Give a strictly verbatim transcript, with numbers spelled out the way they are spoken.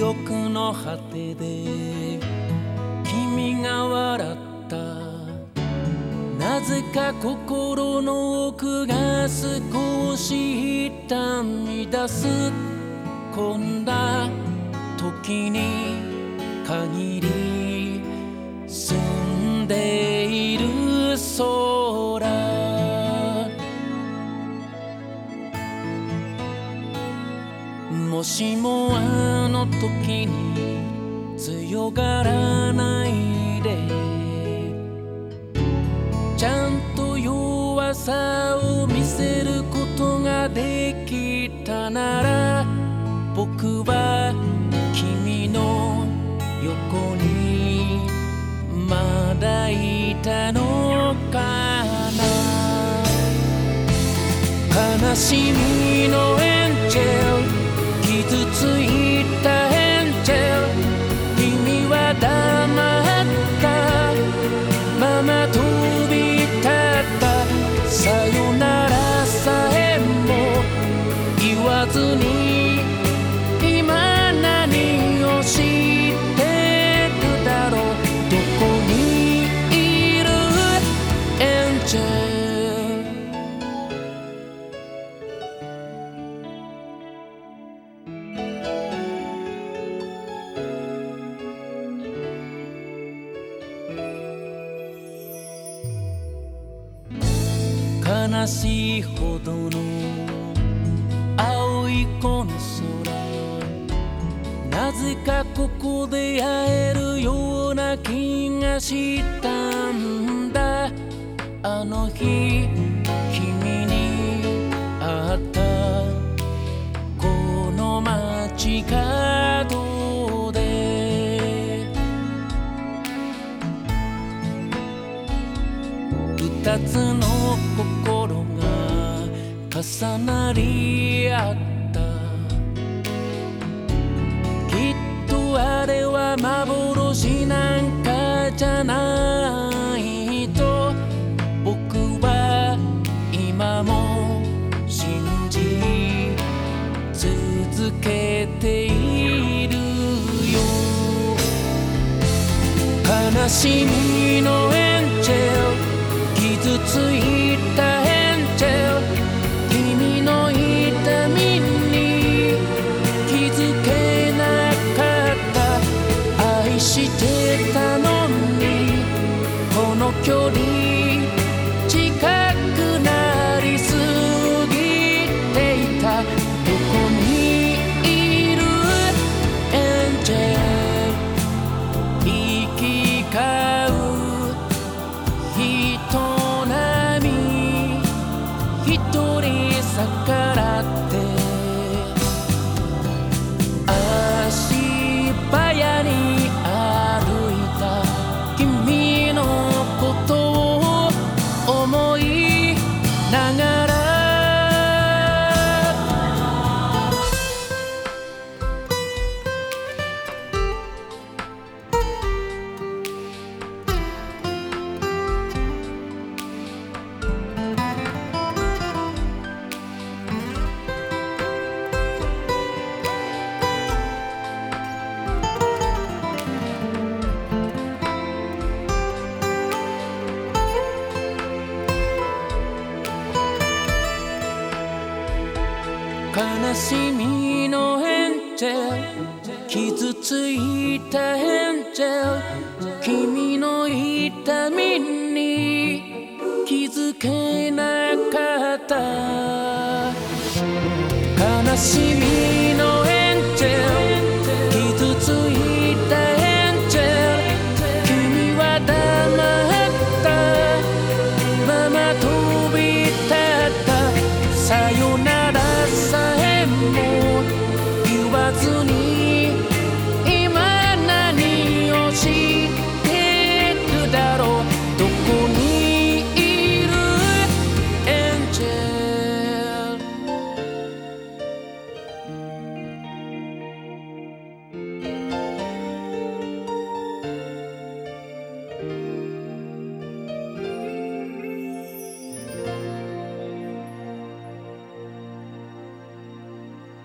憶の果てで君が笑った。なぜか心の奥が少し痛み出す。こんな時に限り澄んでいる空、もしもあの時に強がらないで、ちゃんと弱さを見せることができたなら、僕は君の横にまだいたのかな。悲しみのエンジェル、傷ついたエンジェル、君は黙ったまま飛び立った。さよならさえも言わずに今何をしてるだろう。どこにいるエンジェル。悲しいほどの青いこの空、なぜかここで会えるような気がしたんだ。あの日君に会ったこの街角で、二つの心が重なり合った。きっとあれは幻なんかじゃないと僕は今も信じ続けているよ。悲しみのエンジェル、傷ついたエンジェル、君の痛みに気づけなかった。愛してたのにこの距離近くなりすぎていた。どこにいるエンジェル、行き交う人並み一人逆らって足早に歩いた。君のことを思いながら悲しみのエンジェル、傷ついたエンジェル、君の痛みに気づけなかった。悲しみ